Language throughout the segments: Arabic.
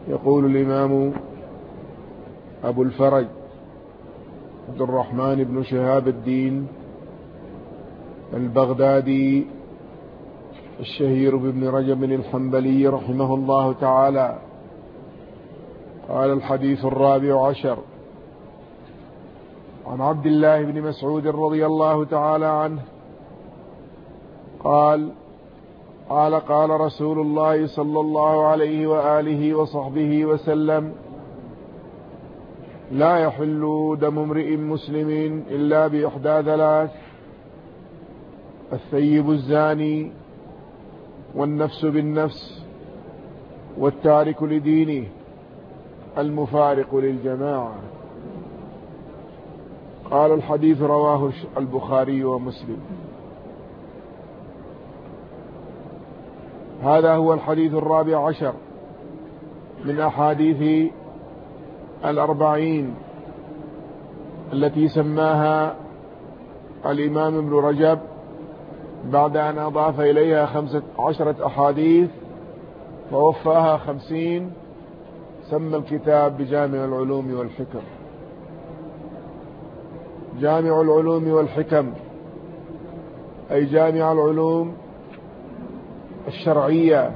يقول الإمام أبو الفرج عبد الرحمن بن شهاب الدين البغدادي الشهير بابن رجب الحنبلي رحمه الله تعالى: قال: الحديث 14 عن عبد الله بن مسعود رضي الله تعالى عنه قال: قال رسول الله صلى الله عليه وآله وصحبه وسلم: لا يحل دم امرئ مسلم إلا بإحدى ثلاث: الثيب الزاني، والنفس بالنفس، والتارك لدينه، المفارق للجماعة. قال: الحديث رواه البخاري ومسلم. هذا هو الحديث 14 من أحاديث 40 التي سماها الإمام ابن رجب بعد أن أضاف إليها 15 أحاديث فوفاها 50. سمى الكتاب بجامع العلوم والحكم. جامع العلوم والحكم أي جامع العلوم الشرعية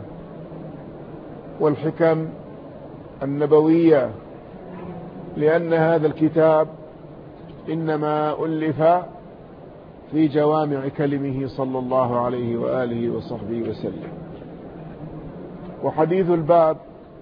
والحكم النبوية، لأن هذا الكتاب إنما ألف في جوامع كلمه صلى الله عليه وآله وصحبه وسلم. وحديث الباب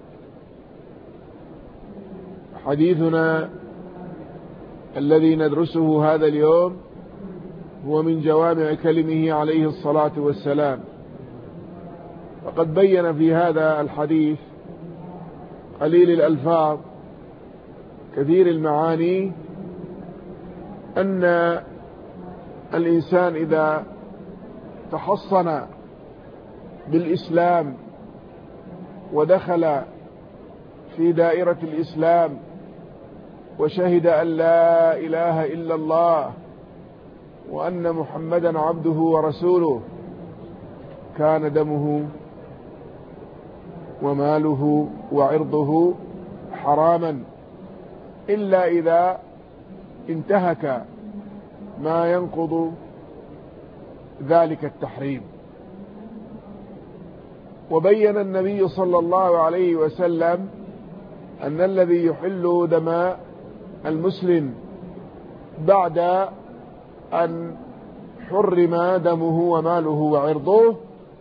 حديثنا الذي ندرسه هذا اليوم هو من جوامع كلمه عليه الصلاة والسلام. وقد بين في هذا الحديث قليل الألفاظ كثير المعاني أن الإنسان إذا تحصن بالإسلام ودخل في دائرة الإسلام وشهد أن لا إله إلا الله وأن محمدا عبده ورسوله، كان دمه وماله وعرضه حراما إلا إذا انتهك ما ينقض ذلك التحريم. وبين النبي صلى الله عليه وسلم أن الذي يحل دم المسلم بعد أن حرم دمه وماله وعرضه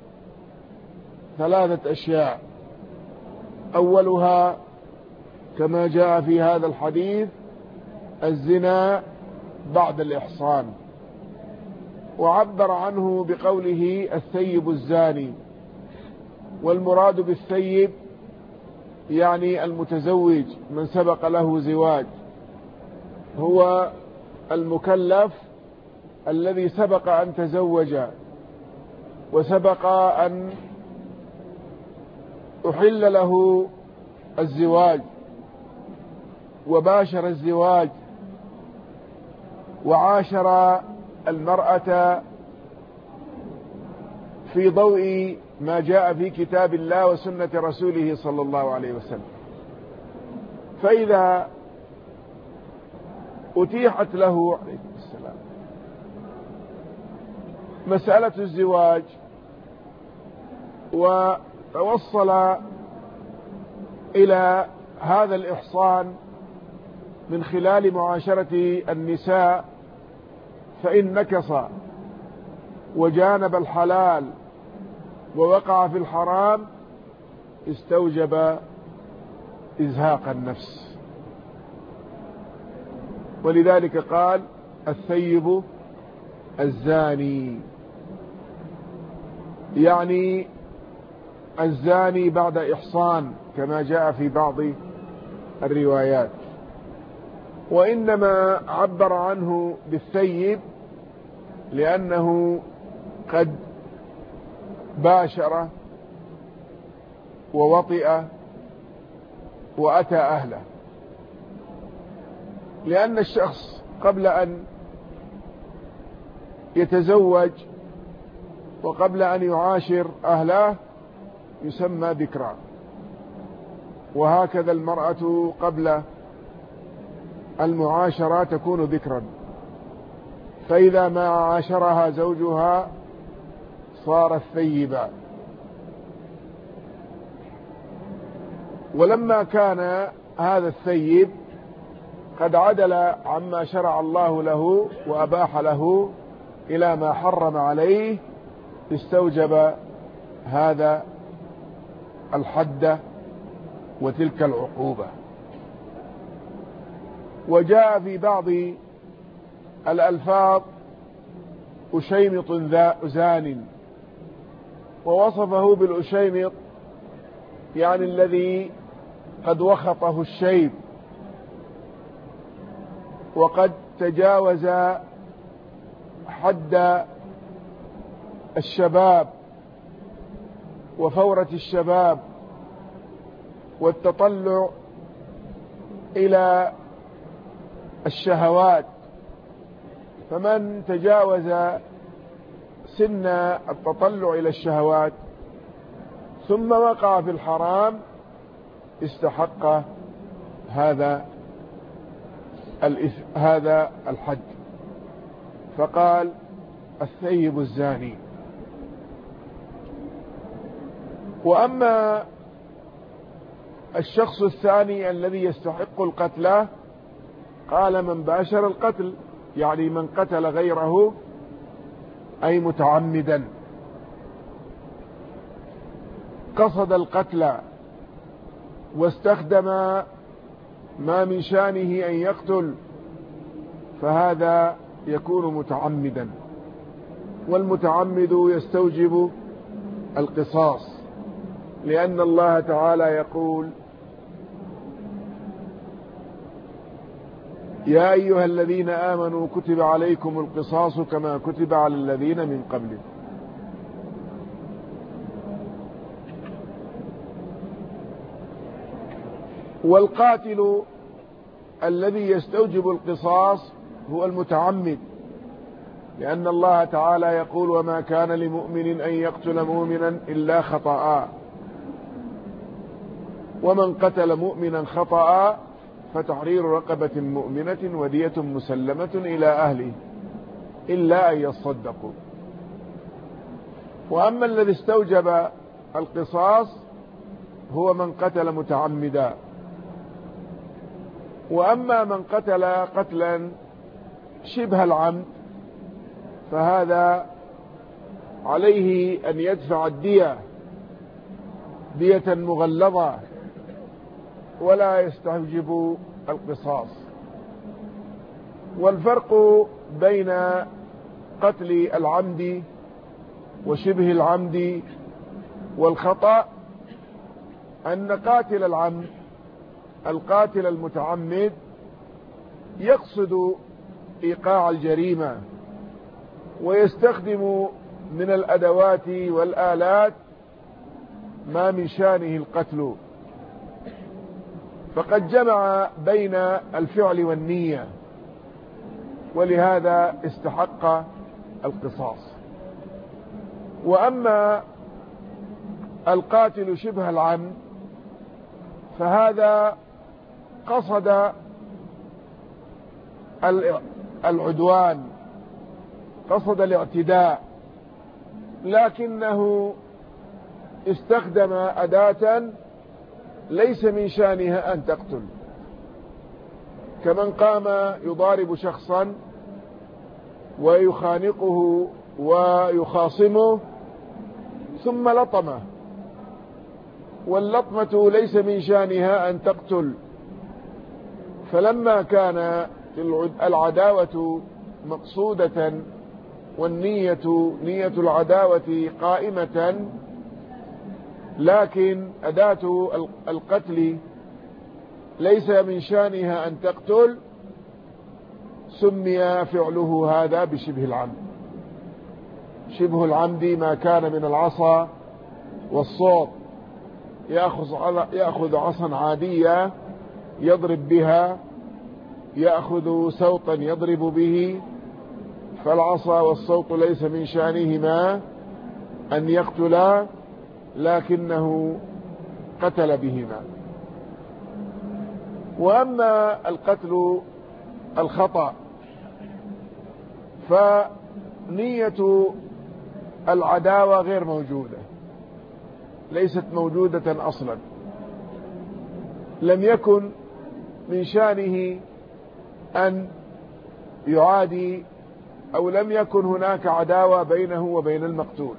3 أشياء: أولها كما جاء في هذا الحديث الزنا بعد الإحصان، وعبر عنه بقوله الثيب الزاني. والمراد بالثيب يعني المتزوج، من سبق له زواج، هو المكلف الذي سبق أن تزوج وسبق أن أحل له الزواج وباشر الزواج وعاشر المرأة في ضوء ما جاء في كتاب الله وسنة رسوله صلى الله عليه وسلم. فإذا أتيحت له عليه السلام مسألة الزواج وتوصل إلى هذا الإحصان من خلال معاشرة النساء، فإن نكص وجانب الحلال ووقع في الحرام استوجب إزهاق النفس. ولذلك قال الثيب الزاني، يعني الزاني بعد إحصان كما جاء في بعض الروايات. وإنما عبر عنه بالثيب لأنه قد باشر ووطئ وأتى أهله، لأن الشخص قبل أن يتزوج وقبل أن يعاشر أهله يسمى بكرا، وهكذا المرأة قبل المعاشرة تكون ذكرا، فإذا ما عاشرها زوجها صارت ثيبا. ولما كان هذا الثيب قد عدل عما شرع الله له وأباح له إلى ما حرم عليه، استوجب هذا الحد وتلك العقوبة. وجاء في بعض الألفاظ أشيمط زان، ووصفه بالأشيمط يعني الذي قد وخطه الشيب وقد تجاوز حد الشباب وفورة الشباب والتطلع إلى الشهوات. فمن تجاوز سن التطلع إلى الشهوات ثم وقع في الحرام استحق هذا الحد. فقال الثيب الزاني. وأما الشخص الثاني الذي يستحق القتل قال من باشر القتل، يعني من قتل غيره أي متعمدا، قصد القتل واستخدم ما من شانه أن يقتل، فهذا يكون متعمدا، والمتعمد يستوجب القصاص، لأن الله تعالى يقول يا أيها الذين آمنوا كتب عليكم القصاص كما كتب على الذين من قبلكم. والقاتل الذي يستوجب القصاص هو المتعمد، لأن الله تعالى يقول وما كان لمؤمن أن يقتل مؤمنا إلا خطأ، ومن قتل مؤمنا خطأ فتحرير رقبة مؤمنة ودية مسلمة إلى أهله إلا أن يصدقوا. وأما الذي استوجب القصاص هو من قتل متعمدا. وأما من قتل قتلا شبه العمد فهذا عليه أن يدفع الدية دية مغلظة ولا يستوجب القصاص. والفرق بين قتل العمد وشبه العمد والخطأ أن قاتل العمد القاتل المتعمد يقصد إيقاع الجريمة ويستخدم من الأدوات والآلات ما من شانه القتل، فقد جمع بين الفعل والنية، ولهذا استحق القصاص. وأما القاتل شبه العمد فهذا قصد العدوان، قصد الاعتداء، لكنه استخدم أداة ليس من شانها أن تقتل، كمن قام يضارب شخصا ويخانقه ويخاصمه ثم لطمه، واللطمة ليس من شانها أن تقتل. فلما كان العداوة مقصودة نية العداوة قائمة، لكن أداة القتل ليس من شانها أن تقتل، سمي فعله هذا بشبه العمد. شبه العمد ما كان من العصا والصوت، يأخذ عصا عادية يضرب بها، يأخذ سوطا يضرب به، فالعصا والصوت ليس من شانهما أن يقتلا، لكنه قتل بهما. وأما القتل الخطأ فنية العداوة غير موجودة، ليست موجودة أصلا. لم يكن من شأنه أن يعادي، أو لم يكن هناك عداوة بينه وبين المقتول،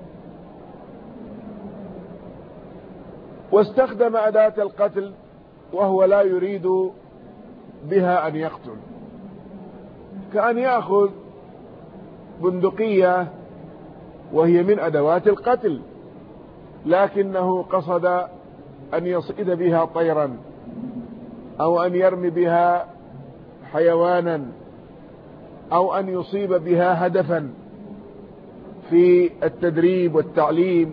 واستخدم أداة القتل وهو لا يريد بها أن يقتل، كأن يأخذ بندقية وهي من أدوات القتل، لكنه قصد أن يصيد بها طيرا أو أن يرمي بها حيوانا أو أن يصيب بها هدفا في التدريب والتعليم،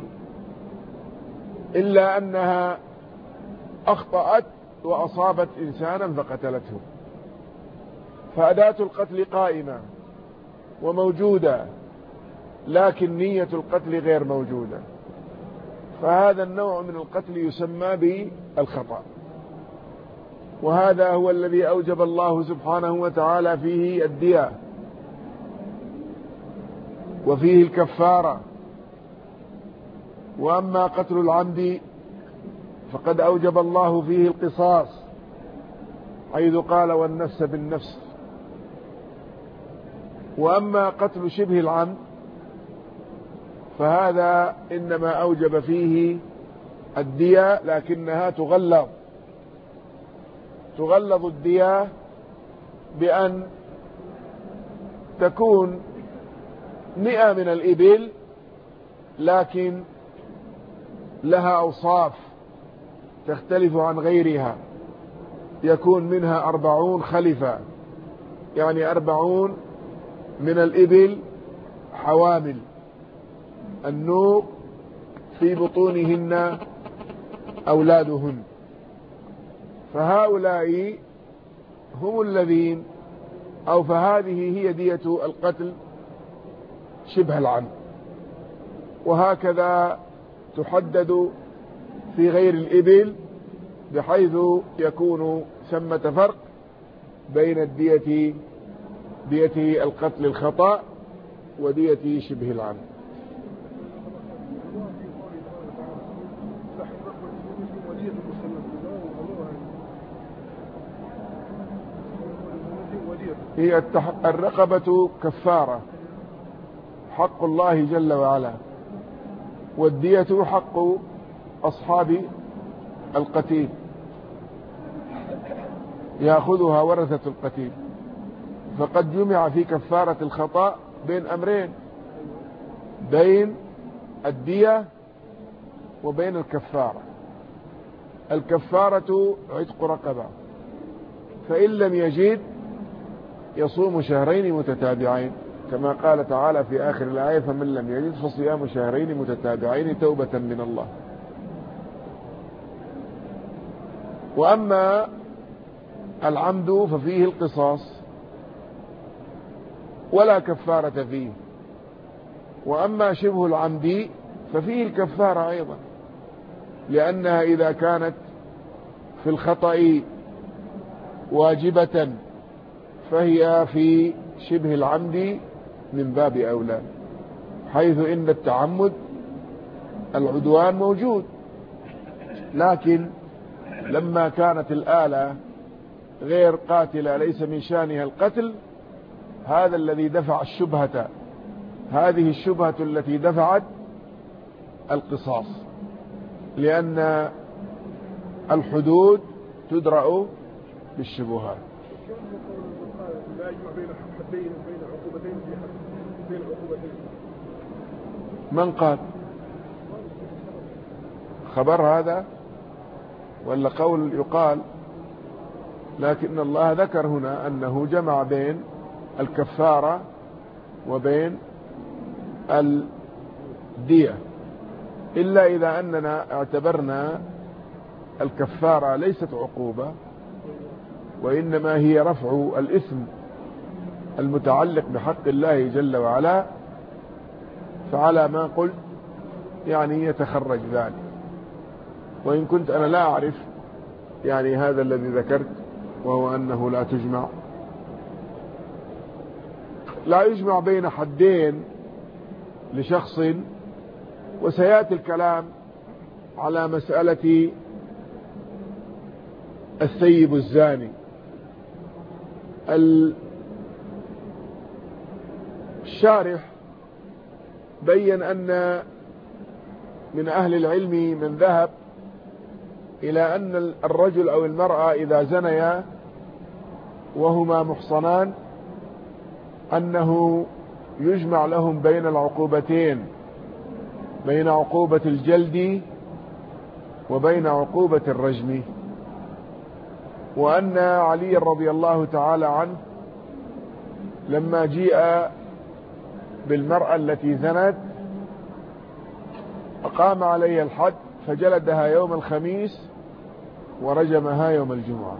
إلا أنها أخطأت وأصابت إنسانا فقتلته. فأداة القتل قائمة وموجودة، لكن نية القتل غير موجودة، فهذا النوع من القتل يسمى بالخطأ. وهذا هو الذي أوجب الله سبحانه وتعالى فيه الدية وفيه الكفارة. وأما قتل العمد فقد أوجب الله فيه القصاص، حيث قال والنفس بالنفس. وأما قتل شبه العمد فهذا إنما أوجب فيه الدية، لكنها تغلظ الدية بأن تكون 100 من الإبل، لكن لها أوصاف تختلف عن غيرها، يكون منها 40 خلفة، يعني 40 من الإبل حوامل النوق في بطونهن أولادهن، فهؤلاء هم الذين، أو فهذه هي دية القتل شبه العمد. وهكذا تحدد في غير الإبل، بحيث يكون ثمة فرق بين دية القتل الخطأ ودية شبه العمد. هي الرقبة كفارة، حق الله جل وعلا، والدية حق أصحاب القتيل يأخذها ورثة القتيل. فقد جمع في كفارة الخطأ بين أمرين، بين الدية وبين الكفارة. الكفارة عتق رقبة، فإن لم يجد يصوم شهرين متتابعين، كما قال تعالى في آخر الآية فمن لم يجد فصيام شهرين متتابعين توبة من الله. وأما العمد ففيه القصاص ولا كفارة فيه. وأما شبه العمد ففيه الكفارة أيضا، لأنها إذا كانت في الخطأ واجبة فهي في شبه العمد من باب أولى، حيث إن التعمد العدوان موجود، لكن لما كانت الآلة غير قاتلة ليس من شأنها القتل، هذا الذي دفع الشبهة، هذه الشبهة التي دفعت القصاص، لأن الحدود تدرأ بالشبهات. لا يجمع بين حدين وبين عقوبتين بين عقوبتين. من قال؟ خبر هذا ولا قول يقال؟ لكن الله ذكر هنا أنه جمع بين الكفارة وبين الدية، إلا إذا أننا اعتبرنا الكفارة ليست عقوبة، وإنما هي رفع الإثم المتعلق بحق الله جل وعلا، فعلى ما قلت يعني يتخرج ذلك. وإن كنت أنا لا أعرف يعني هذا الذي ذكرت وهو أنه لا يجمع بين حدين لشخص. وسيأتي الكلام على مسألة الثيب الزاني. الشارح بين أن من أهل العلم من ذهب إلى أن الرجل أو المرأة إذا زنيا وهما محصنان أنه يجمع لهم بين العقوبتين، بين عقوبة الجلد وبين عقوبة الرجم. وأن علي رضي الله تعالى عنه لما جيء بالمرأة التي زنت أقام عليها الحد، فجلدها يوم الخميس ورجمها يوم الجمعة،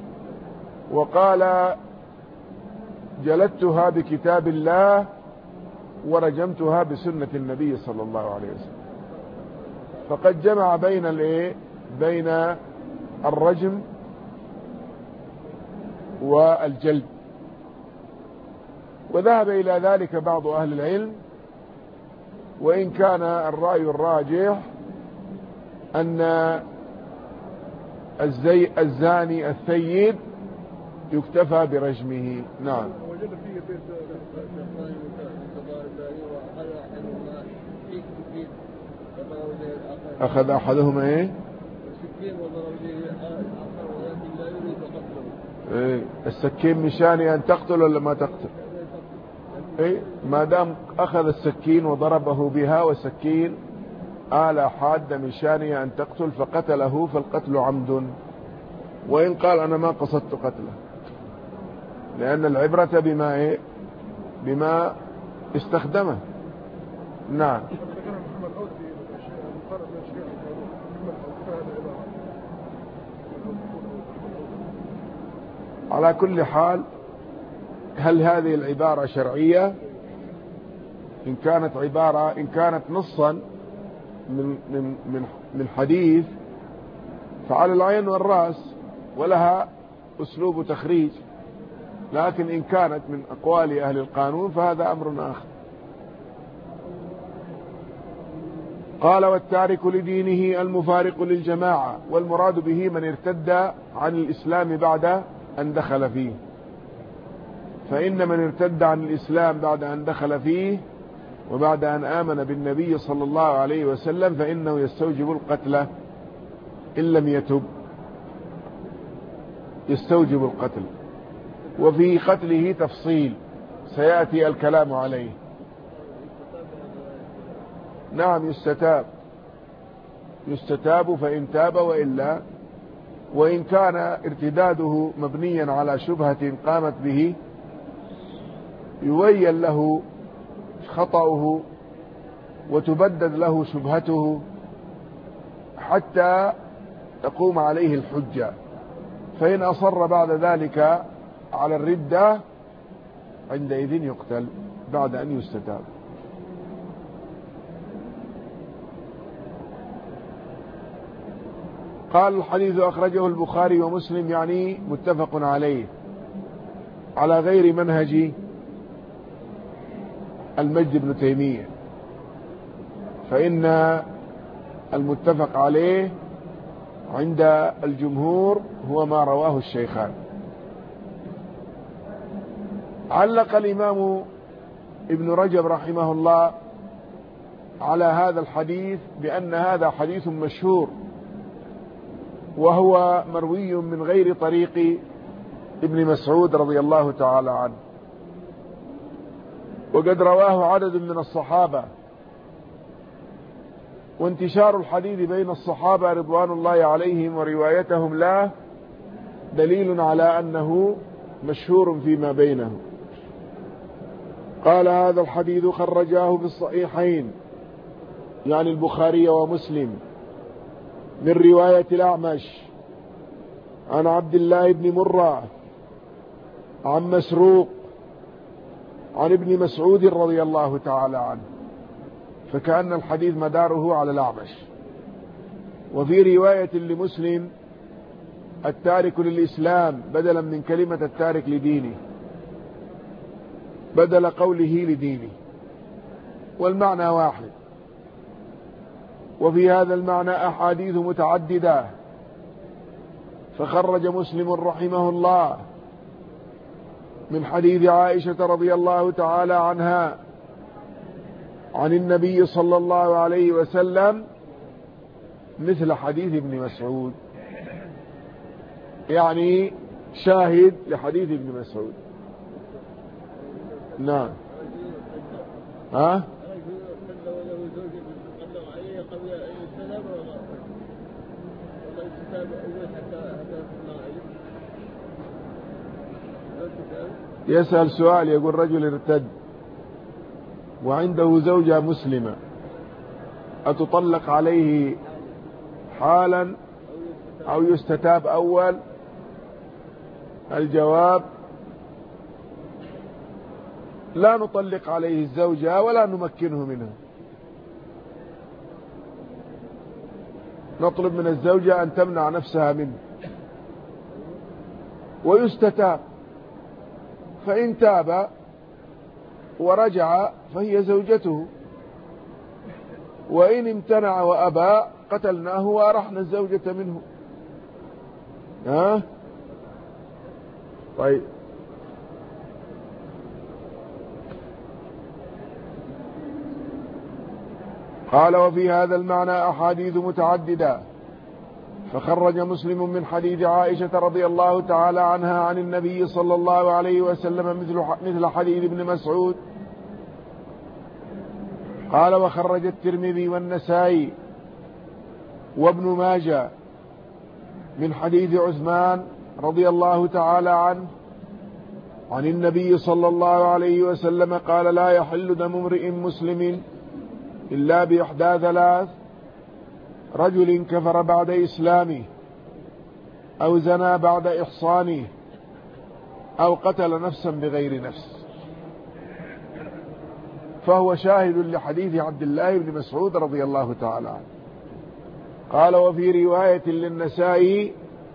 وقال جلدتها بكتاب الله ورجمتها بسنة النبي صلى الله عليه وسلم. فقد جمع بين الرجم والجلد. وذهب إلى ذلك بعض أهل العلم، وإن كان الرأي الراجح أن الزاني الثيب يكتفى برجمه. نعم. أخذ أحدهما إيه؟ السكين مشان أن تقتل ولا ما تقتل؟ إيه؟ ما دام أخذ السكين وضربه بها، والسكين آلة حادة مشان أن تقتل فقتله، فالقتل عمد. وإن قال أنا ما قصدت قتله، لأن العبرة بما استخدمه. نعم. على كل حال، هل هذه العبارة شرعية؟ إن كانت نصا من حديث فعلى العين والرأس ولها أسلوب تخريج، لكن إن كانت من أقوال أهل القانون فهذا أمر آخر. قال والتارك لدينه المفارق للجماعة، والمراد به من ارتد عن الإسلام بعد أن دخل فيه. فإن من ارتد عن الإسلام بعد أن دخل فيه وبعد أن آمن بالنبي صلى الله عليه وسلم فإنه يستوجب القتل، إن لم يتب يستوجب القتل. وفي قتله تفصيل سيأتي الكلام عليه. نعم، يستتاب فإن تاب وإلا. وإن كان ارتداده مبنيا على شبهة قامت به يبين له خطأه وتبدد له شبهته حتى تقوم عليه الحجة. فإن أصر بعد ذلك على الردة عندئذ يقتل بعد أن يستتاب. قال الحديث أخرجه البخاري ومسلم، يعني متفق عليه، على غير منهج المجد بن تيمية، فإن المتفق عليه عند الجمهور هو ما رواه الشيخان. علق الإمام ابن رجب رحمه الله على هذا الحديث بأن هذا حديث مشهور، وهو مروي من غير طريق ابن مسعود رضي الله تعالى عنه، وقد رواه عدد من الصحابة. وانتشار الحديث بين الصحابة رضوان الله عليهم وروايتهم له دليل على أنه مشهور فيما بينهم. قال هذا الحديث خرجاه في الصحيحين، يعني البخاري ومسلم، من رواية الأعمش عن عبد الله بن مرة عن مسروق عن ابن مسعود رضي الله تعالى عنه، فكأن الحديث مداره على الأعمش. وفي رواية لمسلم التارك للإسلام بدلا من كلمة التارك لدينه، بدل قوله لدينه، والمعنى واحد. وفي هذا المعنى أحاديث متعددة، فخرج مسلم رحمه الله من حديث عائشة رضي الله تعالى عنها عن النبي صلى الله عليه وسلم مثل حديث ابن مسعود، يعني شاهد لحديث ابن مسعود. نعم. ها؟ يسأل سؤال، يقول رجل ارتد وعنده زوجة مسلمة، أتطلق عليه حالا أو يستتاب أول؟ الجواب: لا نطلق عليه الزوجة ولا نمكنه منها، نطلب من الزوجة أن تمنع نفسها منه ويستتاب، فإن تاب ورجع فهي زوجته، وإن امتنع وأبى قتلناه وأرحنا الزوجة منه. ها؟ طيب. قال: وفي هذا المعنى أحاديث متعددة، فخرج مسلم من حديث عائشة رضي الله تعالى عنها عن النبي صلى الله عليه وسلم مثل حديث ابن مسعود. قال: وخرج الترمذي والنسائي وابن ماجه من حديث عثمان رضي الله تعالى عنه عن النبي صلى الله عليه وسلم قال: لا يحل دم امرئ مسلم إلا بإحدى ثلاث: رجل كفر بعد إسلامه، أو زنى بعد إحصانه، أو قتل نفسا بغير نفس. فهو شاهد لحديث عبد الله بن مسعود رضي الله تعالى عنه. قال: وفي رواية للنسائي: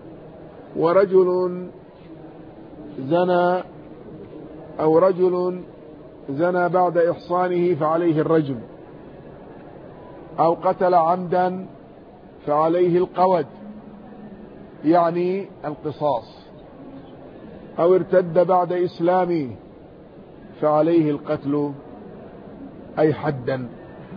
ورجل زنى أو رجل زنى بعد إحصانه فعليه الرجم، أو قتل عمدا فعليه القود، يعني القصاص، أو ارتد بعد إسلامه فعليه القتل، أي حدا.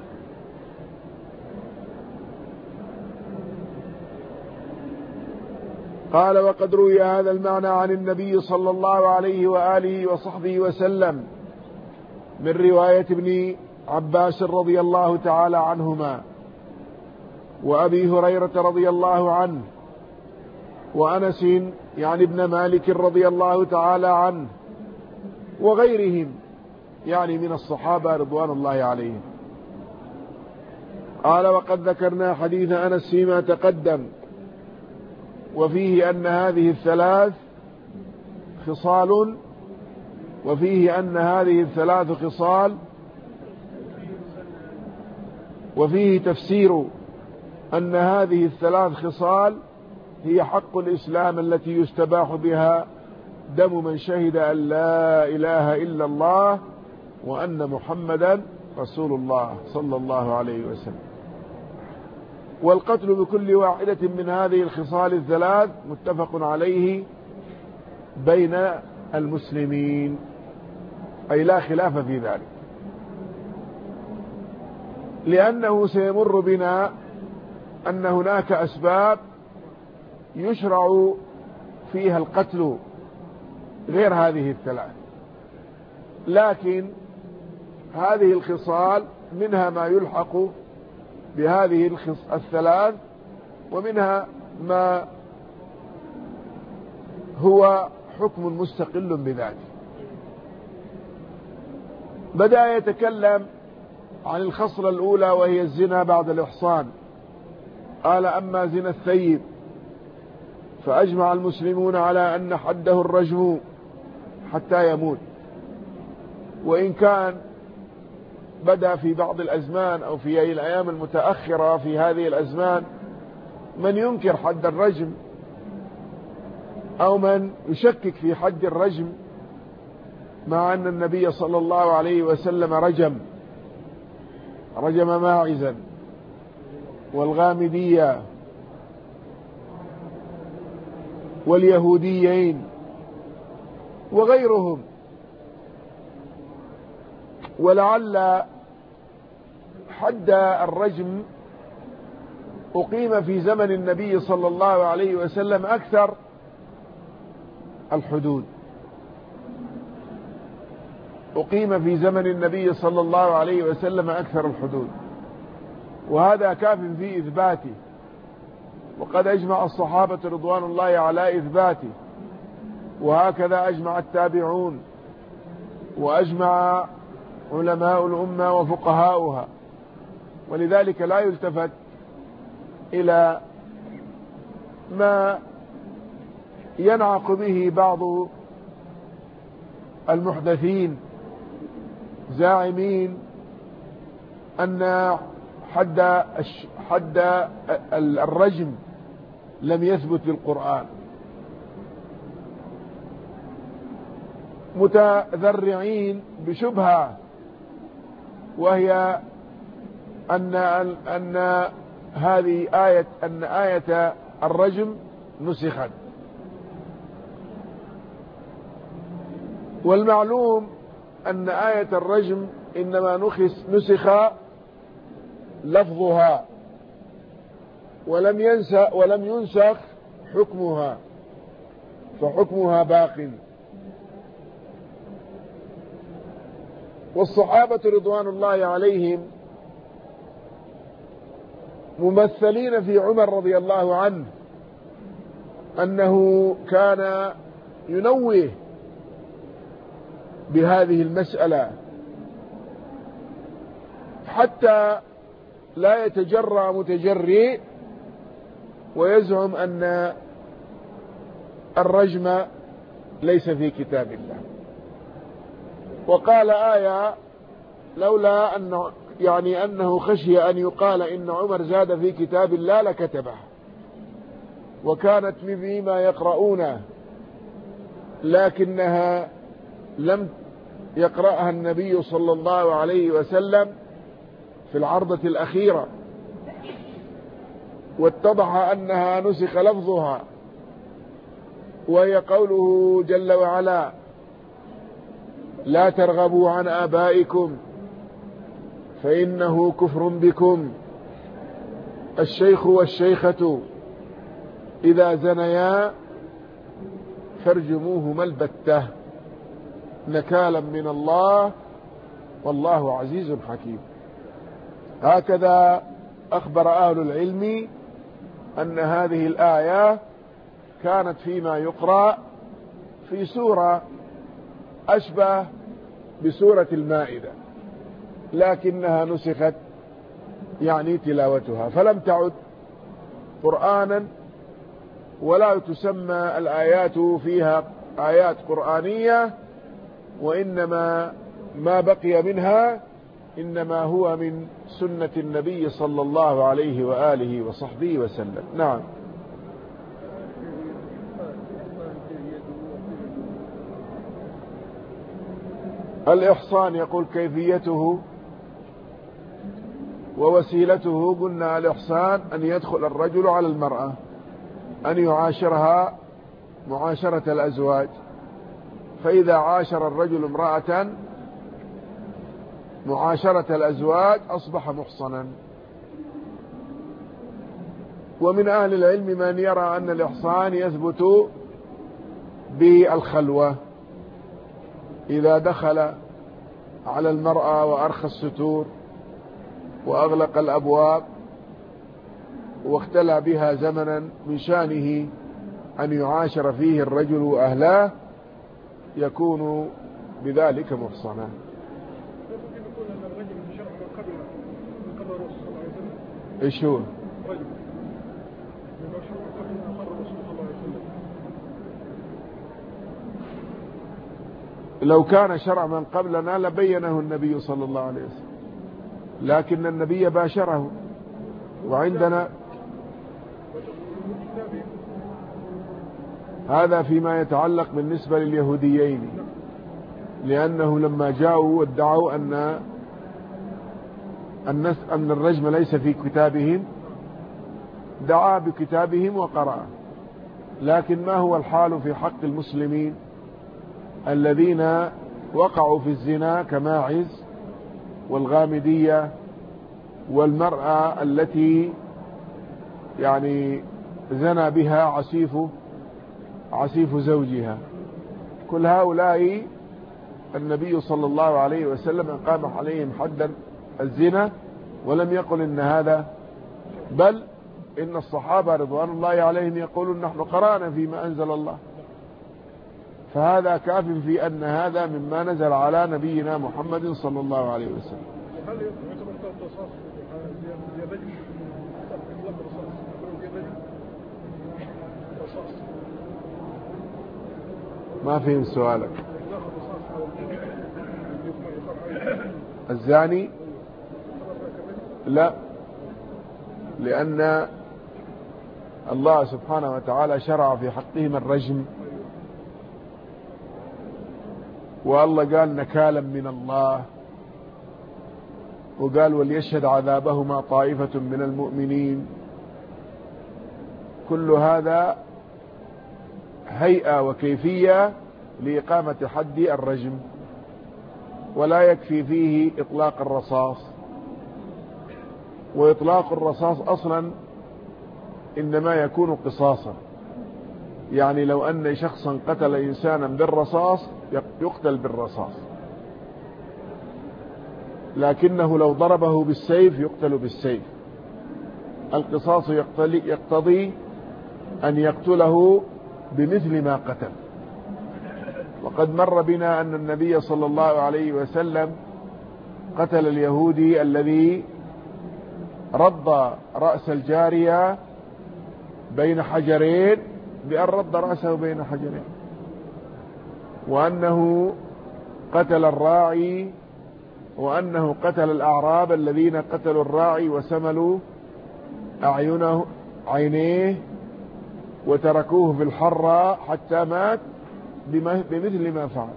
قال: وقد روي هذا المعنى عن النبي صلى الله عليه وآله وصحبه وسلم من رواية ابن عباس رضي الله تعالى عنهما، وأبي هريرة رضي الله عنه، وأنس يعني ابن مالك رضي الله تعالى عنه، وغيرهم يعني من الصحابة رضوان الله عليهم. قال: وقد ذكرنا حديث أنس فيما تقدم، وفيه أن هذه الثلاث خصال وفيه تفسير أن هذه الثلاث خصال هي حق الإسلام التي يستباح بها دم من شهد أن لا إله إلا الله وأن محمدا رسول الله صلى الله عليه وسلم. والقتل بكل واحدة من هذه الخصال الثلاث متفق عليه بين المسلمين، أي لا خلاف في ذلك، لأنه سيمر بنا أن هناك أسباب يشرع فيها القتل غير هذه الثلاث، لكن هذه الخصال منها ما يلحق بهذه الثلاث، ومنها ما هو حكم مستقل بذاته. بدأ يتكلم عن الخصلة الأولى وهي الزنا بعد الإحصان. قال: أما زنا الثيب فأجمع المسلمون على أن حده الرجم حتى يموت، وإن كان بدأ في بعض الأزمان أو في الأيام المتأخرة في هذه الأزمان من ينكر حد الرجم، أو من يشكك في حد الرجم مع أن النبي صلى الله عليه وسلم رجم ماعزا والغامدية واليهوديين وغيرهم. ولعل حد الرجم أقيم في زمن النبي صلى الله عليه وسلم أكثر الحدود، أقيم في زمن النبي صلى الله عليه وسلم أكثر الحدود، وهذا كاف في إثباته، وقد أجمع الصحابة رضوان الله على إثباته، وهكذا أجمع التابعون وأجمع علماء الأمة وفقهاؤها. ولذلك لا يلتفت إلى ما ينعق به بعض المحدثين زاعمين أن حد الرجم لم يثبت في القرآن، متذرعين بشبهة، وهي أن هذه آية الرجم نسخت. والمعلوم أن آية الرجم إنما نسخ لفظها ولم ينسخ حكمها، فحكمها باق. والصحابة رضوان الله عليهم ممثلين في عمر رضي الله عنه أنه كان ينوه بهذه المسألة حتى لا يتجرأ متجرئ ويزعم أن الرجم ليس في كتاب الله. وقال آية لولا أنه خشي أن يقال إن عمر زاد في كتاب الله لكتبه، وكانت مما يقرؤونه، لكنها لم يقرأها النبي صلى الله عليه وسلم في العرضة الأخيرة، واتضح أنها نسخ لفظها، وهي قوله جل وعلا: لا ترغبوا عن آبائكم فإنه كفر بكم، الشيخ والشيخة إذا زنيا فارجموهما البتة نكالا من الله والله عزيز حكيم. هكذا أخبر أهل العلم أن هذه الآية كانت فيما يقرأ في سورة أشبه بسورة المائدة، لكنها نسخت تلاوتها، فلم تعد قرآنا، ولا تسمى الآيات فيها آيات قرآنية، وإنما ما بقي منها إنما هو من سنة النبي صلى الله عليه وآله وصحبه وسلم. نعم. الإحصان يقول كيفيته ووسيلته. قلنا الإحصان أن يدخل الرجل على المرأة، أن يعاشرها معاشرة الأزواج، فإذا عاشر الرجل امرأة معاشرة الأزواج أصبح محصنا. ومن أهل العلم من يرى أن الإحصان يثبت بالخلوة، إذا دخل على المرأة وأرخى الستور وأغلق الأبواب واختلى بها زمنا من شأنه أن يعاشر فيه الرجل أهله يكون بذلك محصنا. إيش هو؟ لو كان شرع من قبلنا لبينه النبي صلى الله عليه وسلم، لكن النبي باشره، وعندنا هذا فيما يتعلق بالنسبة لليهوديين، لأنه لما جاءوا وادعوا أن الرجم ليس في كتابهم دعا بكتابهم وقرأ. لكن ما هو الحال في حق المسلمين الذين وقعوا في الزنا كماعز والغامدية والمرأة التي يعني زنى بها عسيف زوجها؟ كل هؤلاء النبي صلى الله عليه وسلم أقام عليهم حدا الزنا، ولم يقل إن هذا، بل إن الصحابة رضوان الله عليهم يقولون نحن قرأنا فيما أنزل الله. فهذا كاف في أن هذا مما نزل على نبينا محمد صلى الله عليه وسلم. هل يعتبر الرصاص زي الرجم؟ إطلاق الرصاص ما فهم سؤالك. الزاني لا، لأن الله سبحانه وتعالى شرع في حقهم الرجم، والله قال نكالا من الله، وقال وليشهد عذابهما طائفة من المؤمنين. كل هذا هيئة وكيفية لإقامة حد الرجم، ولا يكفي فيه إطلاق الرصاص. وإطلاق الرصاص أصلا إنما يكون قصاصا، يعني لو أن شخصا قتل إنسانا بالرصاص يقتل بالرصاص، لكنه لو ضربه بالسيف يقتل بالسيف. القصاص يقتضي أن يقتله بمثل ما قتل. وقد مر بنا أن النبي صلى الله عليه وسلم قتل اليهودي الذي رد رأس الجارية بين حجرين، بأن رد رأسه بين حجرين، وأنه قتل الراعي، وأنه قتل الأعراب الذين قتلوا الراعي وسملوا عينيه وتركوه في الحرة حتى مات بمثل ما فعل.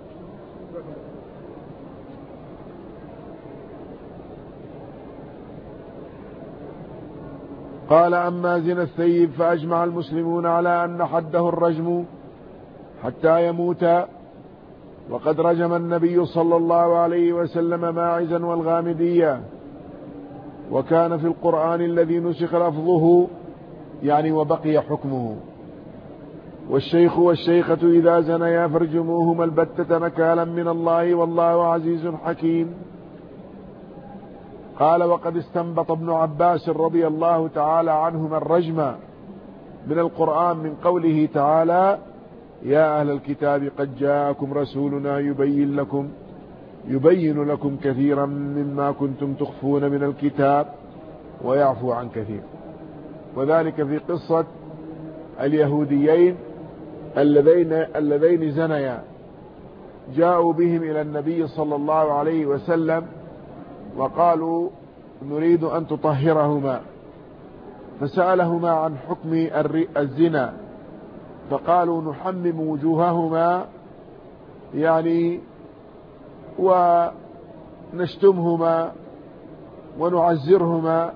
قال أما زنا الثيب فأجمع المسلمون على أن حده الرجم حتى يموت، وقد رجم النبي صلى الله عليه وسلم ماعزا والغامدية، وكان في القرآن الذي نسخ لفظه يعني وبقي حكمه. والشيخ والشيخة إذا زنيا فارجموهما البتة نكالا من الله والله عزيز حكيم. قال وقد استنبط ابن عباس رضي الله تعالى عنهما الرجم من القرآن من قوله تعالى يا أهل الكتاب قد جاءكم رسولنا يبين لكم كثيرا مما كنتم تخفون من الكتاب ويعفو عن كثير. وذلك في قصة اليهوديين اللذين زنيا، جاءوا بهم إلى النبي صلى الله عليه وسلم وقالوا نريد أن تطهرهما، فسألهما عن حكم الزنا، فقالوا نحمم وجوههما يعني ونشتمهما ونعزرهما.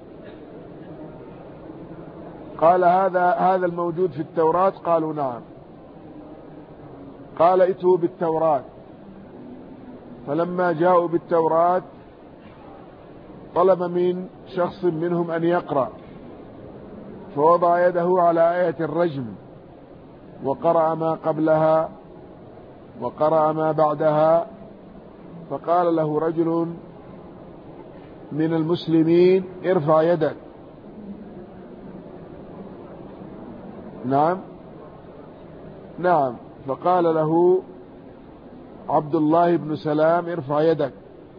قال هذا الموجود في التوراة؟ قالوا نعم. قال ائتوا بالتوراة. فلما جاءوا بالتوراة طلب من شخص منهم أن يقرأ، فوضع يده على آية الرجم وقرأ ما قبلها وقرأ ما بعدها، فقال له رجل من المسلمين ارفع يدك. نعم. فقال له عبد الله بن سلام ارفع يدك.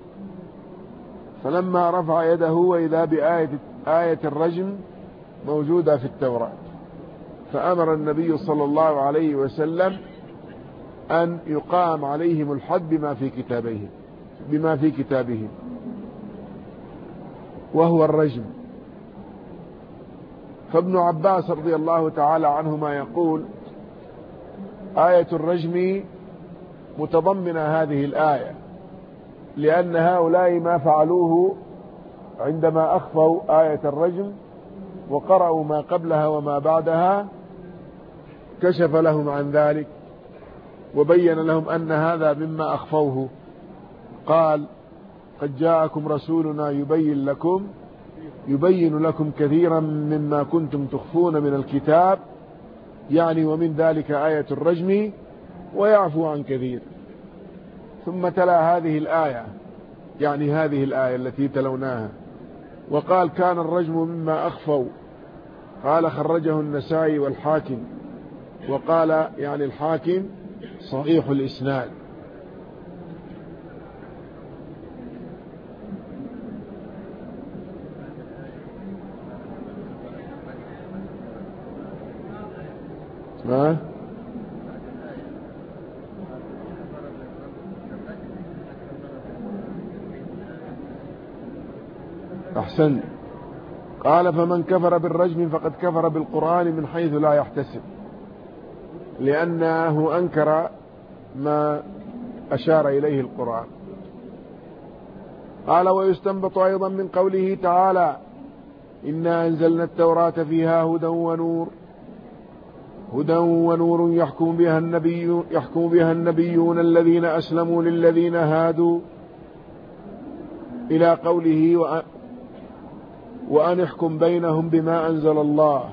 فلما رفع يده وإذا بآية الرجم موجودة في التوراة، فأمر النبي صلى الله عليه وسلم أن يقام عليهم الحد بما في كتابهم وهو الرجم. فابن عباس رضي الله تعالى عنهما يقول آية الرجم متضمنة هذه الآية، لأن هؤلاء ما فعلوه عندما أخفوا آية الرجم وقرأوا ما قبلها وما بعدها كشف لهم عن ذلك وبين لهم أن هذا مما أخفوه. قال قد جاءكم رسولنا يبين لكم كثيرا مما كنتم تخفون من الكتاب، يعني ومن ذلك آية الرجم، ويعفو عن كثير. ثم تلا هذه الآية، يعني هذه الآية التي تلوناها، وقال كان الرجم مما أخفوا. قال خرجه النسائي والحاكم، وقال يعني الحاكم صحيح الإسناد. ما أحسن. قال فمن كفر بالرجم فقد كفر بالقرآن من حيث لا يحتسب، لأنه أنكر ما أشار إليه القرآن. قال ويستنبط أيضا من قوله تعالى إنا أنزلنا التوراة فيها هدى ونور يحكم بها النبيون الذين أسلموا للذين هادوا، إلى قوله وأن احكم بينهم بما أنزل الله.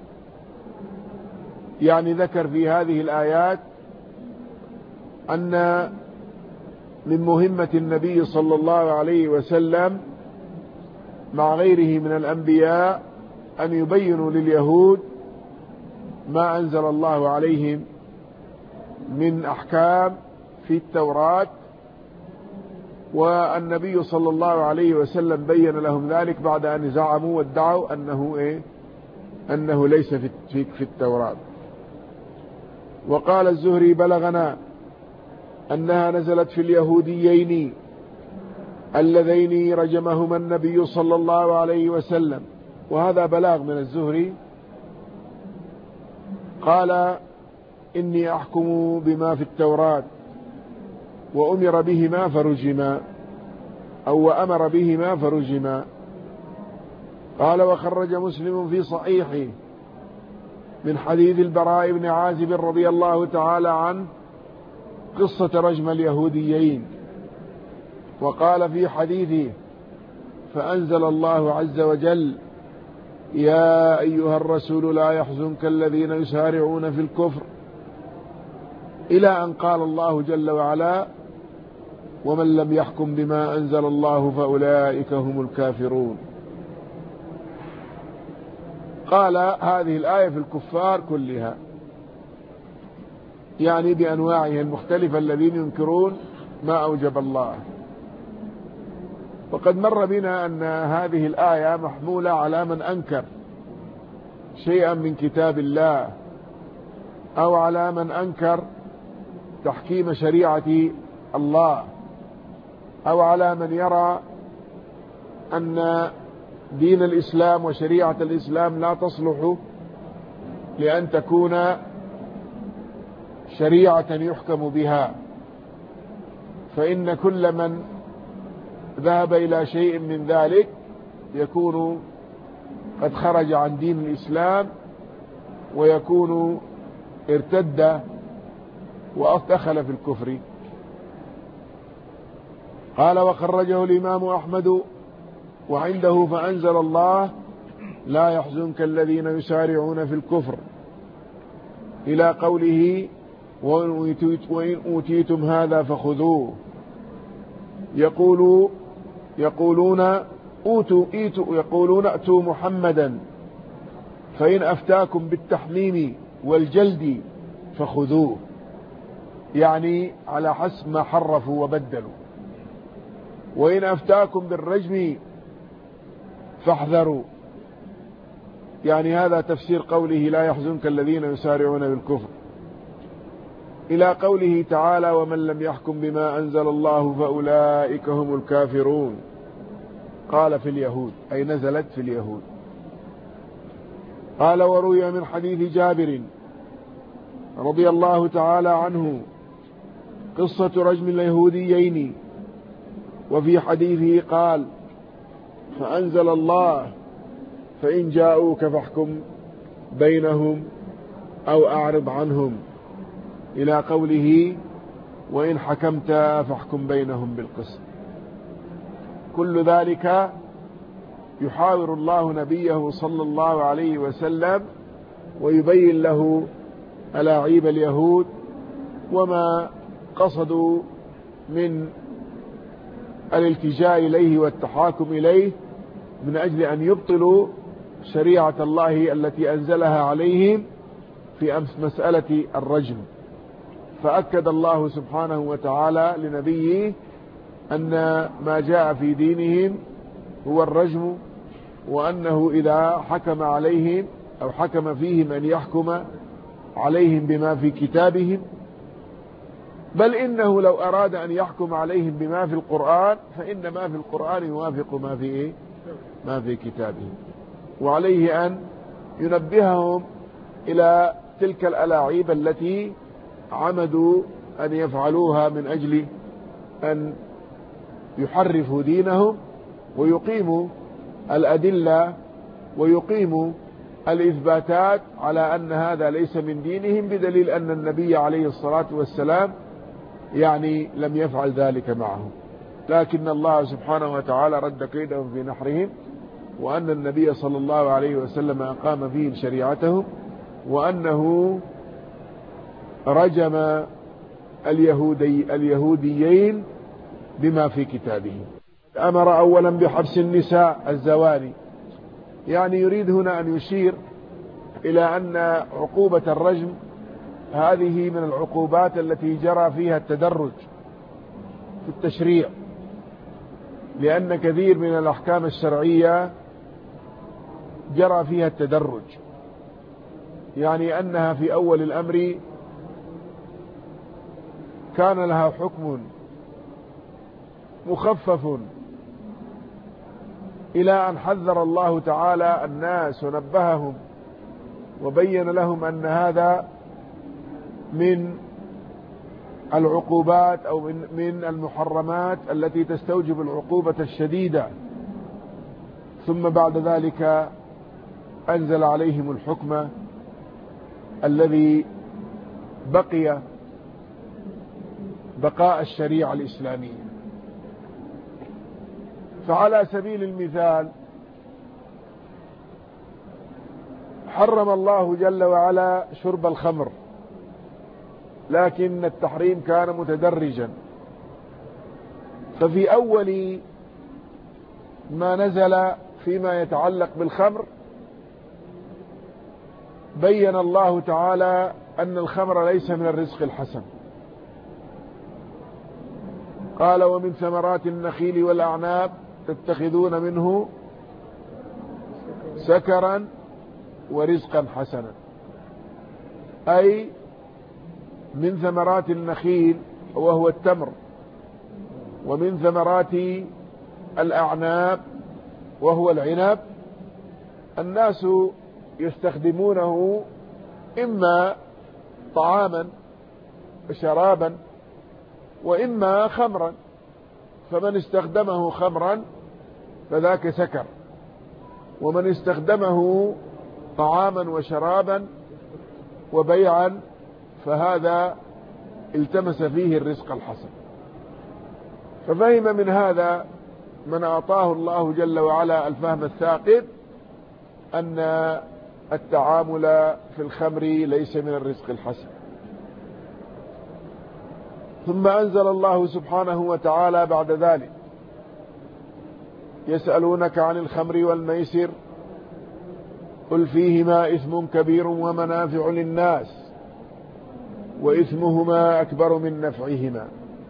يعني ذكر في هذه الآيات أن من مهمة النبي صلى الله عليه وسلم مع غيره من الأنبياء أن يبينوا لليهود ما أنزل الله عليهم من أحكام في التوراة، والنبي صلى الله عليه وسلم بين لهم ذلك بعد أن زعموا وادعوا أنه ليس في التوراة. وقال الزهري بلغنا أنها نزلت في اليهوديين اللذين رجمهما النبي صلى الله عليه وسلم، وهذا بلاغ من الزهري. قال إني أحكم بما في التوراة وأمر بهما فرجما، أو وأمر بهما فرجما. قال وخرج مسلم في صحيحه من حديث البراء بن عازب رضي الله تعالى عنه قصة رجم اليهوديين، وقال في حديثه فأنزل الله عز وجل يا أيها الرسول لا يحزنك الذين يسارعون في الكفر، إلى أن قال الله جل وعلا ومن لم يحكم بما أنزل الله فأولئك هم الكافرون. قال هذه الآية في الكفار كلها، يعني بأنواعها المختلفة الذين ينكرون ما أوجب الله. وقد مر بنا أن هذه الآية محمولة على من أنكر شيئا من كتاب الله، أو على من أنكر تحكيم شريعة الله، أو على من يرى أن دين الإسلام وشريعة الإسلام لا تصلح لأن تكون شريعة يحكم بها، فإن كل من ذهب إلى شيء من ذلك يكون قد خرج عن دين الإسلام ويكون ارتد ودخل في الكفر. قال وخرجه الإمام أحمد وعنده فأنزل الله لا يحزنك الذين يسارعون في الكفر، إلى قوله وإن أوتيتم هذا فخذوه. يقولون ائتوا محمدا فإن أفتاكم بالتحميم والجلد فخذوه، يعني على حسب ما حرفوا وبدلوا. وإن أفتاكم بالرجم فاحذروا، يعني هذا تفسير قوله لا يحزنك الذين يسارعون بالكفر، إلى قوله تعالى ومن لم يحكم بما أنزل الله فأولئك هم الكافرون. قال في اليهود، أي نزلت في اليهود. قال وروي من حديث جابر رضي الله تعالى عنه قصة رجم اليهوديين، وفي حديثه قال: فأنزل الله: فإن جاءوك فاحكم بينهم أو أعرض عنهم، إلى قوله: وإن حكمت فاحكم بينهم بالقسط. كل ذلك يحاور الله نبيه صلى الله عليه وسلم ويبين له ألاعيب اليهود وما قصدوا من الالتجاء إليه والتحاكم إليه من أجل أن يبطلوا شريعة الله التي أنزلها عليهم في مسألة الرجم. فأكد الله سبحانه وتعالى لنبيه أن ما جاء في دينهم هو الرجم، وأنه إذا حكم عليهم أو حكم فيهم أن يحكم عليهم بما في كتابهم، بل إنه لو أراد أن يحكم عليهم بما في القرآن فإن ما في القرآن يوافق ما في كتابهم. وعليه أن ينبههم إلى تلك الألاعيب التي عمدوا أن يفعلوها من أجل أن يحرفوا دينهم ويقيموا الأدلة ويقيموا الإثباتات على أن هذا ليس من دينهم، بدليل أن النبي عليه الصلاة والسلام لم يفعل ذلك معهم، لكن الله سبحانه وتعالى رد كيدهم في نحرهم، وأن النبي صلى الله عليه وسلم أقام فيهم شريعتهم، وأنه رجم اليهوديين بما في كتابه. أمر أولا بحبس النساء الزواني، يريد هنا أن يشير إلى أن عقوبة الرجم هذه من العقوبات التي جرى فيها التدرج في التشريع، لأن كثير من الأحكام الشرعية جرى فيها التدرج، أنها في أول الأمر كان لها حكم مخفف، إلى أن حذر الله تعالى الناس ونبههم وبين لهم أن هذا من العقوبات أو من المحرمات التي تستوجب العقوبة الشديدة، ثم بعد ذلك أنزل عليهم الحكم الذي بقي بقاء الشريعة الإسلامية. فعلى سبيل المثال حرم الله جل وعلا شرب الخمر، لكن التحريم كان متدرجا، ففي أول ما نزل فيما يتعلق بالخمر بين الله تعالى أن الخمر ليس من الرزق الحسن، قال: ومن ثمرات النخيل والأعناب تتخذون منه سكرا ورزقا حسنا، أي من ثمرات النخيل وهو التمر، ومن ثمرات الأعناب وهو العنب، الناس يستخدمونه إما طعاما وشرابا وإما خمرا، فمن استخدمه خمرا فذاك سكر، ومن استخدمه طعاما وشرابا وبيعا فهذا التمس فيه الرزق الحسن. ففهم من هذا من أعطاه الله جل وعلا الفهم الثاقب أن التعامل في الخمر ليس من الرزق الحسن. ثم أنزل الله سبحانه وتعالى بعد ذلك: يسألونك عن الخمر والميسر قل فيهما إثم كبير ومنافع للناس وإثمهما أكبر من نفعهما.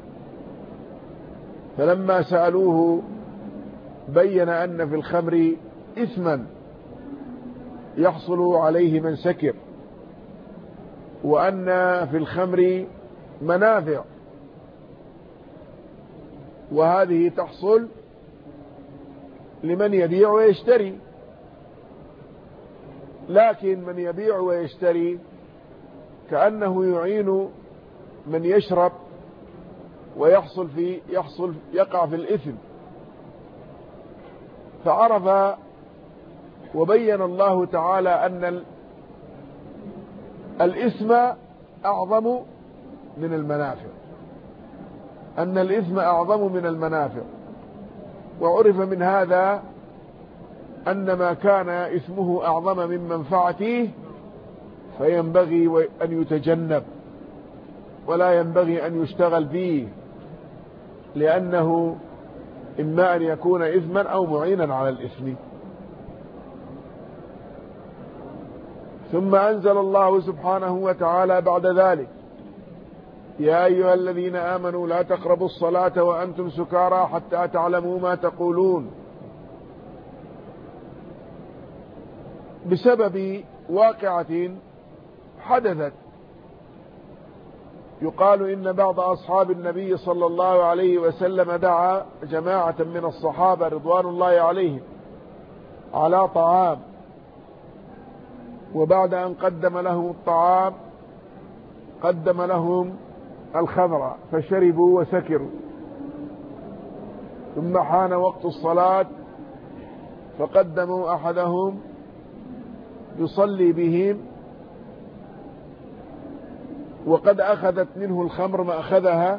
فلما سألوه بين أن في الخمر إثما يحصل عليه من سكر، وأن في الخمر منافع، وهذه تحصل لمن يبيع ويشتري، لكن من يبيع ويشتري كأنه يعين من يشرب يقع في الإثم. فعرف وبين الله تعالى أن الإثم أعظم من المنافع، أن الإثم أعظم من المنافع. وعرف من هذا أن ما كان إثمه أعظم من منفعته فينبغي أن يتجنب ولا ينبغي أن يشتغل به، لأنه إما أن يكون إثما أو معينا على الإثم. ثم أنزل الله سبحانه وتعالى بعد ذلك: يا أيها الذين آمنوا لا تقربوا الصلاة وأنتم سكارى حتى تعلموا ما تقولون، بسبب واقعة حدثت. يقال إن بعض أصحاب النبي صلى الله عليه وسلم دعا جماعة من الصحابة رضوان الله عليهم على طعام، وبعد أن قدم لهم الطعام قدم لهم الخمر فشربوا وسكروا. ثم حان وقت الصلاة فقدموا أحدهم يصلي بهم، وقد أخذت منه الخمر ما أخذها،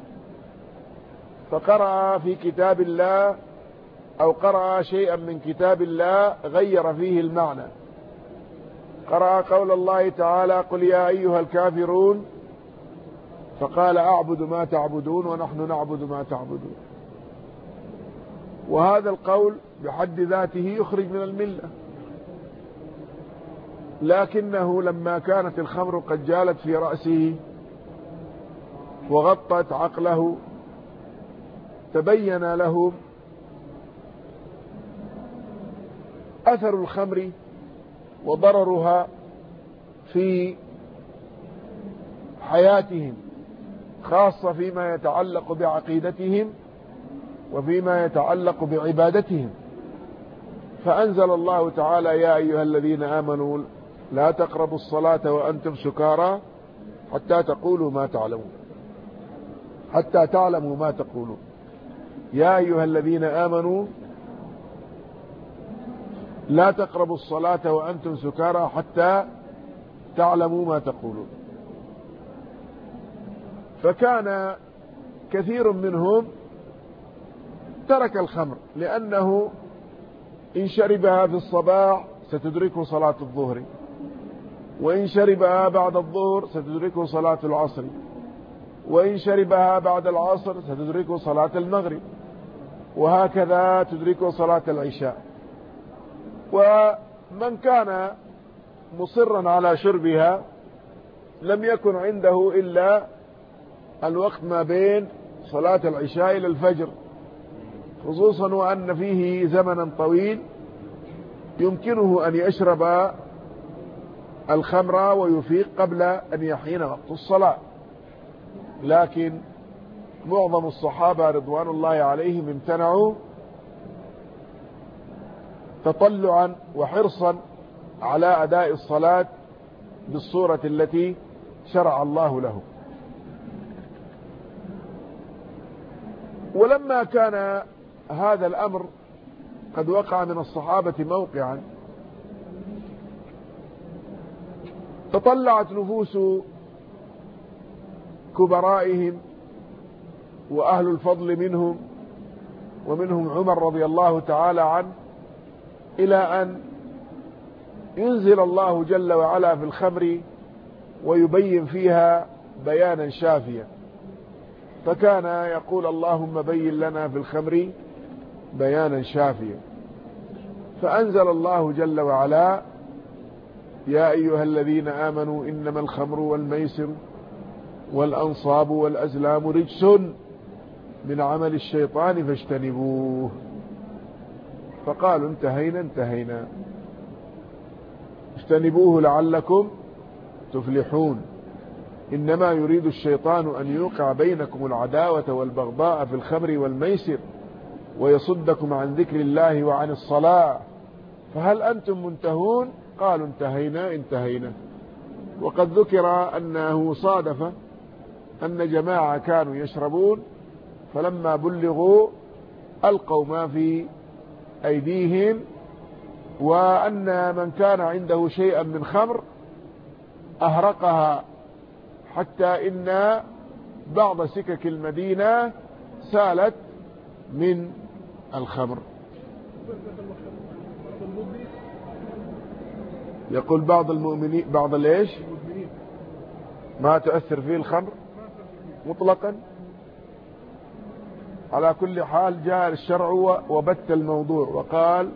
فقرأ في كتاب الله أو قرأ شيئا من كتاب الله غير فيه المعنى. قرأ قول الله تعالى: قل يا أيها الكافرون، فقال: أعبد ما تعبدون ونحن نعبد ما تعبدون. وهذا القول بحد ذاته يخرج من الملة، لكنه لما كانت الخمر قد جالت في رأسه وغطت عقله تبين له أثر الخمر وضررها في حياتهم، خاصة فيما يتعلق بعقيدتهم وفيما يتعلق بعبادتهم. فأنزل الله تعالى: يا أيها الذين آمنوا لا تقربوا الصلاة وأنتم سكارى حتى تقولوا ما تعلمون، حتى تعلموا ما تقولون. يا أيها الذين آمنوا لا تقربوا الصلاة وأنتم سكارى حتى تعلموا ما تقولون. فكان كثير منهم ترك الخمر، لأنه إن شربها في الصباح ستدركه صلاة الظهر، وإن شربها بعد الظهر ستدركه صلاة العصر، وإن شربها بعد العصر ستدركه صلاة المغرب، وهكذا تدركه صلاة العشاء. ومن كان مصرا على شربها لم يكن عنده إلا الوقت ما بين صلاة العشاء إلى الفجر، خصوصا وأن فيه زمنا طويل يمكنه أن يشرب الخمر ويفيق قبل أن يحين وقت الصلاة. لكن معظم الصحابة رضوان الله عليهم امتنعوا تطلعا وحرصا على أداء الصلاة بالصورة التي شرع الله له. ولما كان هذا الأمر قد وقع من الصحابة موقعا، تطلعت نفوس كبرائهم وأهل الفضل منهم، ومنهم عمر رضي الله تعالى عنه، إلى أن ينزل الله جل وعلا في الخمر ويبين فيها بيانا شافيا. فكان يقول: اللهم بين لنا في الخمر بيانا شافيا. فأنزل الله جل وعلا: يا أيها الذين آمنوا إنما الخمر والميسر والأنصاب والأزلام رجس من عمل الشيطان فاجتنبوه. فقالوا: انتهينا اجتنبوه لعلكم تفلحون. إنما يريد الشيطان أن يوقع بينكم العداوة والبغضاء في الخمر والميسر ويصدكم عن ذكر الله وعن الصلاة فهل أنتم منتهون؟ قالوا: انتهينا. وقد ذكر أنه صادف أن جماعة كانوا يشربون فلما بلغوا ألقوا ما في أيديهم، وأن من كان عنده شيئا من خمر أهرقها، حتى إن بعض سكك المدينة سالت من الخمر. يقول بعض المؤمنين بعض ليش ما تؤثر فيه الخمر مطلقا. على كل حال جاء الشرع وبت الموضوع وقال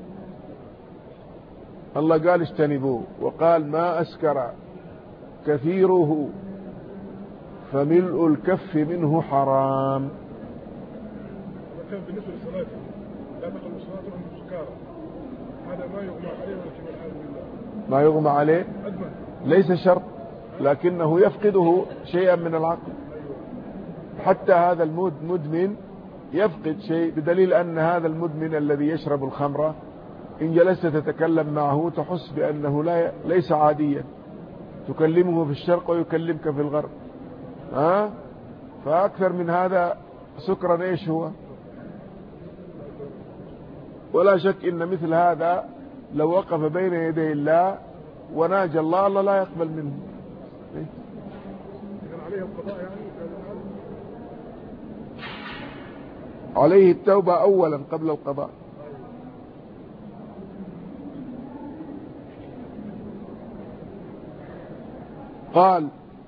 الله قال اجتنبوه، وقال ما أسكر كثيره فملء الكف منه حرام. وكان بالنسبة للصلاة لا تقل الصلاة وهم سكارى، هذا ما يغمى عليه ولكن الحال بالله ما يغمى عليه ليس شرط، لكنه يفقده شيئا من العقل. حتى هذا المدمن يفقد شيء، بدليل أن هذا المدمن الذي يشرب الخمرة إن جلست تتكلم معه تحس بأنه ليس عاديا، تكلمه في الشرق ويكلمك في الغرب. فأكثر من هذا سكرا إيش هو؟ ولا شك إن مثل هذا لو وقف بين يدي الله وناجى الله، الله لا يقبل منه. عليه القضاء يعني عليه التوبة أولا قبل القضاء. قال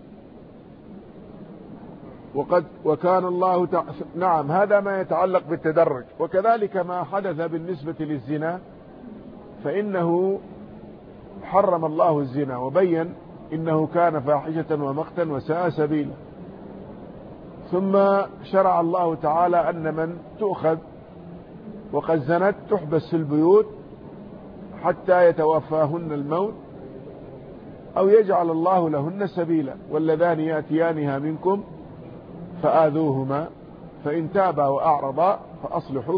وكان الله نعم، هذا ما يتعلق بالتدرج. وكذلك ما حدث بالنسبة للزنا، فإنه حرم الله الزنا وبين إنه كان فاحشة ومقتا وساء سبيلا، ثم شرع الله تعالى أن من تؤخذ وقد زنت تحبس في البيوت حتى يتوفاهن الموت أو يجعل الله لهن سبيلا، واللذان يأتيانها منكم فآذوهما فإن تابا وأعرضا فأصلحوا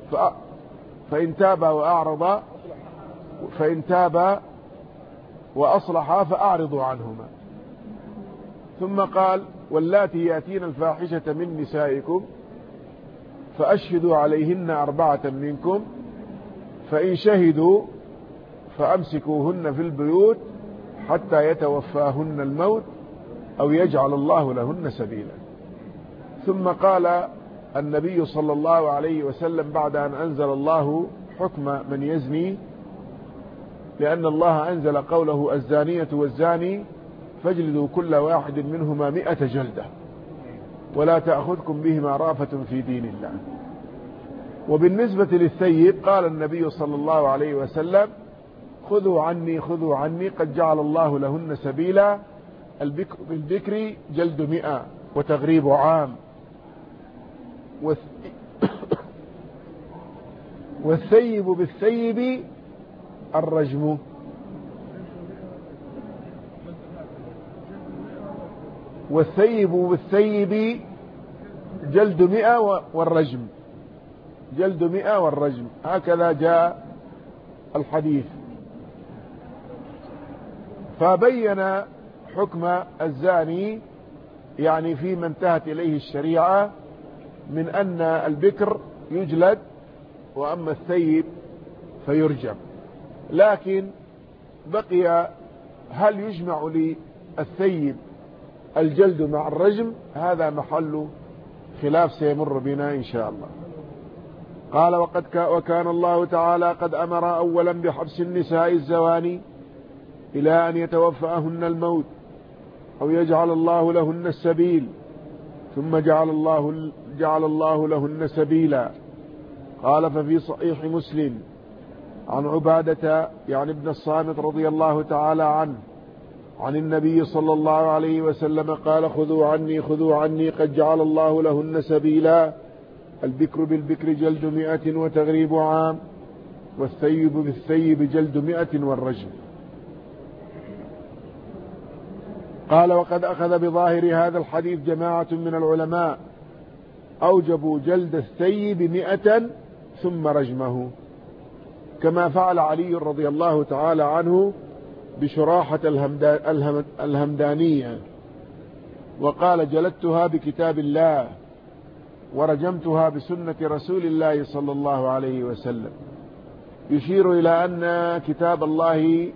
فإن تابا وأصلحا فأعرضوا عنهما. ثم قال واللاتي يأتين الفاحشة من نسائكم فأشهدوا عليهن 4 منكم فإن شهدوا فأمسكوهن في البيوت حتى يتوفاهن الموت أو يجعل الله لهن سبيلا. ثم قال النبي صلى الله عليه وسلم بعد أن أنزل الله حكم من يزني، لأن الله أنزل قوله الزانية والزاني فاجلدوا كل واحد منهما 100 جلدة ولا تأخذكم بهما رافة في دين الله. وبالنسبة للثيب قال النبي صلى الله عليه وسلم خذوا عني قد جعل الله لهن سبيلا، البكر بالبكر جلد 100 وتغريب عام، والثيب بالثيب الرجم. والثيب بالثيب جلد 100 والرجم، جلد 100 والرجم، هكذا جاء الحديث. فبين حكم الزاني يعني فيما انتهت إليه الشريعة من أن البكر يجلد وأما الثيب فيرجم. لكن بقي هل يجمع للثيب الجلد مع الرجم؟ هذا محل خلاف سيمر بنا إن شاء الله. قال وكان الله تعالى قد أمر أولا بحبس النساء الزواني إلى أن يتوفاهن الموت أو يجعل الله لهن السبيل، ثم جعل الله لهن سبيلا. قال ففي صحيح مسلم عن عبادة يعني ابن الصامت رضي الله تعالى عنه عن النبي صلى الله عليه وسلم قال خذوا عني قد جعل الله لهن سبيلا، البكر بالبكر جلد 100 وتغريب عام، والثيب بالثيب جلد 100 والرجم. قال وقد أخذ بظاهر هذا الحديث جماعة من العلماء أوجبوا جلد الثيب 100 ثم رجمه، كما فعل علي رضي الله تعالى عنه بشراحة الهمدانية وقال جلدتها بكتاب الله ورجمتها بسنة رسول الله صلى الله عليه وسلم، يشير إلى أن كتاب الله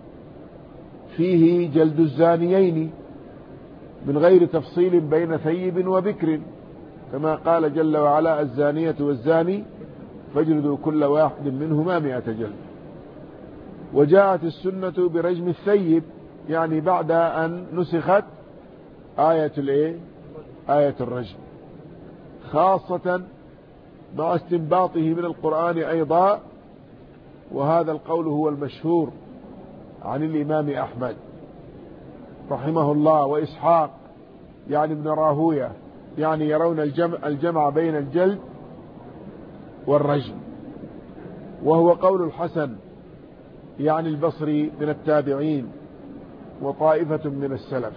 فيه جلد الزانيين من غير تفصيل بين ثيب وبكر، كما قال جل وعلا الزانية والزاني فاجلدوا كل واحد منهما 100 جلد. وجاءت السنة برجم الثيب، يعني بعد أن نسخت آية الرجم، خاصة مع استنباطه من القرآن أيضا، وهذا القول هو المشهور عن الإمام أحمد رحمه الله وإسحاق يعني ابن راهوية، يعني يرون الجمع بين الجلد والرجم، وهو قول الحسن يعني البصري من التابعين وطائفة من السلف.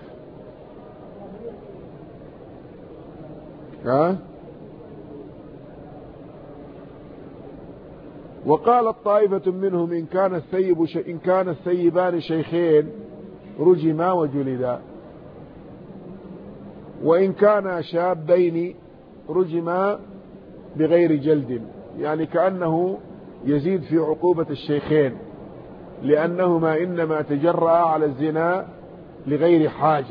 وقالت طائفة منهم إن كان الثيبان شيخين رجما وجلدا، وإن كان شابين رجما بغير جلد، يعني كأنه يزيد في عقوبة الشيخين لأنهما إنما تجرأ على الزنا لغير حاجة،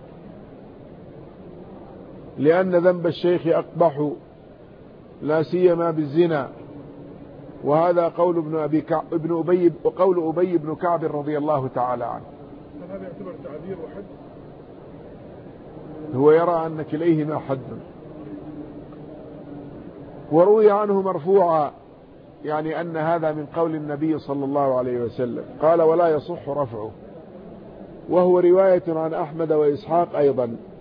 لأن ذنب الشيخ أقبح لا سيما بالزنا. وهذا قول وقول أبي بن كعب رضي الله تعالى عنه. هذا يعتبر تعذير وحد؟ هو يرى أن كليهما حد. وروي عنه مرفوعا، يعني أن هذا من قول النبي صلى الله عليه وسلم، قال ولا يصح رفعه، وهو رواية عن أحمد وإسحاق أيضا.